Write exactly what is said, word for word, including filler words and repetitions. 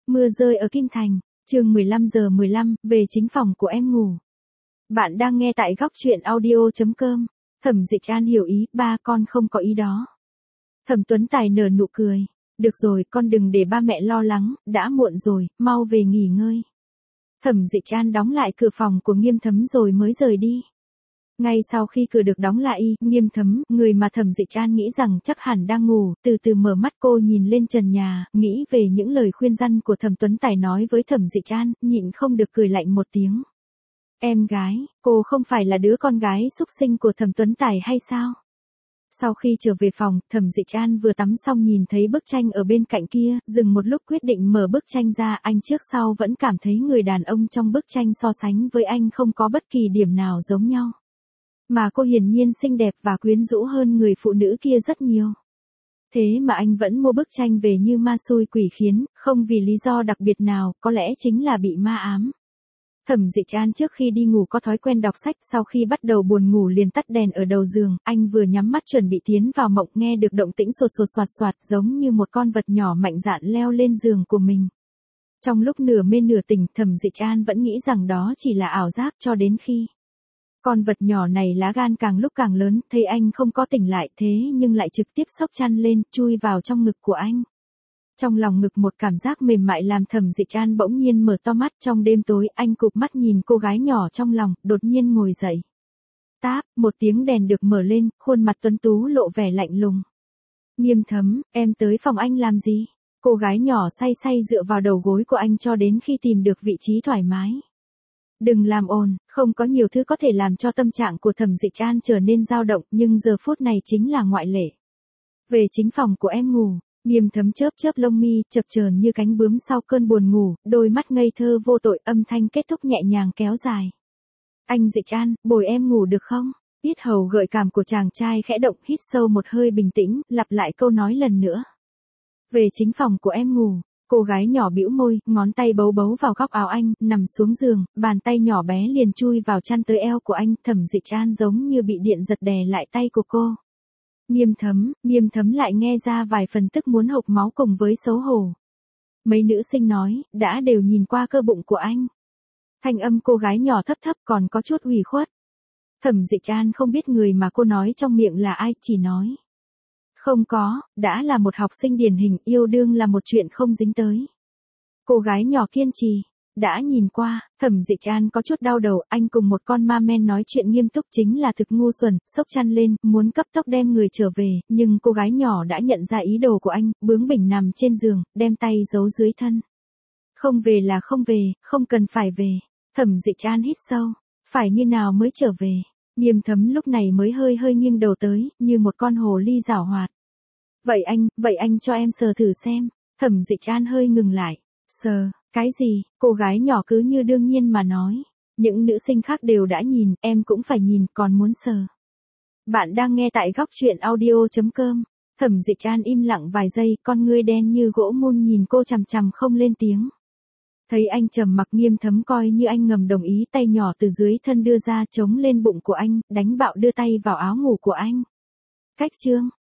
Mưa rơi ở Kim Thành, chương mười lăm giờ mười lăm, về chính phòng của em ngủ. Bạn đang nghe tại góc truyện audio chấm com. Thẩm Dịch An hiểu ý, ba con không có ý đó. Thẩm Tuấn Tài nở nụ cười. Được rồi, con đừng để ba mẹ lo lắng, đã muộn rồi, mau về nghỉ ngơi. Thẩm Dịch An đóng lại cửa phòng của Nghiêm Thấm rồi mới rời đi. Ngay sau khi cửa được đóng lại, Nghiêm Thấm, người mà Thẩm Dịch An nghĩ rằng chắc hẳn đang ngủ, từ từ mở mắt. Cô nhìn lên trần nhà, nghĩ về những lời khuyên răn của Thẩm Tuấn Tài nói với Thẩm Dịch An, nhịn không được cười lạnh một tiếng. Em gái, cô không phải là đứa con gái xúc sinh của Thẩm Tuấn Tài hay sao? Sau khi trở về phòng, Thẩm Dịch An vừa tắm xong nhìn thấy bức tranh ở bên cạnh kia, dừng một lúc quyết định mở bức tranh ra. Anh trước sau vẫn cảm thấy người đàn ông trong bức tranh so sánh với anh không có bất kỳ điểm nào giống nhau. Mà cô hiển nhiên xinh đẹp và quyến rũ hơn người phụ nữ kia rất nhiều. Thế mà anh vẫn mua bức tranh về như ma xui quỷ khiến, không vì lý do đặc biệt nào, có lẽ chính là bị ma ám. Thẩm Dịch An trước khi đi ngủ có thói quen đọc sách, sau khi bắt đầu buồn ngủ liền tắt đèn ở đầu giường, anh vừa nhắm mắt chuẩn bị tiến vào mộng nghe được động tĩnh sột sột soạt soạt giống như một con vật nhỏ mạnh dạn leo lên giường của mình. Trong lúc nửa mê nửa tỉnh, Thẩm Dịch An vẫn nghĩ rằng đó chỉ là ảo giác cho đến khi con vật nhỏ này lá gan càng lúc càng lớn, thấy anh không có tỉnh lại thế nhưng lại trực tiếp xốc chăn lên, chui vào trong ngực của anh. Trong lòng ngực một cảm giác mềm mại làm Thẩm Dịch An bỗng nhiên mở to mắt. Trong đêm tối, anh cụp mắt nhìn cô gái nhỏ trong lòng, đột nhiên ngồi dậy. Táp, một tiếng đèn được mở lên, khuôn mặt tuấn tú lộ vẻ lạnh lùng. Nghiêm Thấm, em tới phòng anh làm gì? Cô gái nhỏ say say dựa vào đầu gối của anh cho đến khi tìm được vị trí thoải mái. Đừng làm ồn, không có nhiều thứ có thể làm cho tâm trạng của Thẩm Dịch An trở nên dao động, nhưng giờ phút này chính là ngoại lệ. Về chính phòng của em ngủ, Nghiêm Thấm chớp chớp lông mi, chập chờn như cánh bướm sau cơn buồn ngủ, đôi mắt ngây thơ vô tội, âm thanh kết thúc nhẹ nhàng kéo dài. Anh Dịch An, bồi em ngủ được không? Yết hầu gợi cảm của chàng trai khẽ động, hít sâu một hơi bình tĩnh, lặp lại câu nói lần nữa. Về chính phòng của em ngủ. Cô gái nhỏ bĩu môi, ngón tay bấu bấu vào góc áo anh, nằm xuống giường, bàn tay nhỏ bé liền chui vào chăn tới eo của anh. Thẩm Dịch An giống như bị điện giật đè lại tay của cô. Nghiêm Thấm, Nghiêm Thấm lại nghe ra vài phần tức muốn hộc máu cùng với xấu hổ. Mấy nữ sinh nói, đã đều nhìn qua cơ bụng của anh. Thanh âm cô gái nhỏ thấp thấp còn có chút ủy khuất. Thẩm Dịch An không biết người mà cô nói trong miệng là ai, chỉ nói. Không có, đã là một học sinh điển hình, yêu đương là một chuyện không dính tới. Cô gái nhỏ kiên trì. Đã nhìn qua, Thẩm Dịch An có chút đau đầu, anh cùng một con ma men nói chuyện nghiêm túc chính là thực ngu xuẩn, xốc chăn lên, muốn cấp tốc đem người trở về, nhưng cô gái nhỏ đã nhận ra ý đồ của anh, bướng bỉnh nằm trên giường, đem tay giấu dưới thân. Không về là không về, không cần phải về. Thẩm Dịch An hít sâu, phải như nào mới trở về? Nghiêm Thấm lúc này mới hơi hơi nghiêng đầu tới, như một con hồ ly giảo hoạt. Vậy anh, vậy anh cho em sờ thử xem. Thẩm Dịch An hơi ngừng lại. Sờ, cái gì? Cô gái nhỏ cứ như đương nhiên mà nói. Những nữ sinh khác đều đã nhìn, em cũng phải nhìn, còn muốn sờ. Bạn đang nghe tại góc truyện audio chấm com. Thẩm Dịch An im lặng vài giây, con ngươi đen như gỗ mun nhìn cô chằm chằm không lên tiếng. Thấy anh trầm mặc, Nghiêm Thấm coi như anh ngầm đồng ý, tay nhỏ từ dưới thân đưa ra chống lên bụng của anh, đánh bạo đưa tay vào áo ngủ của anh. Cách chương.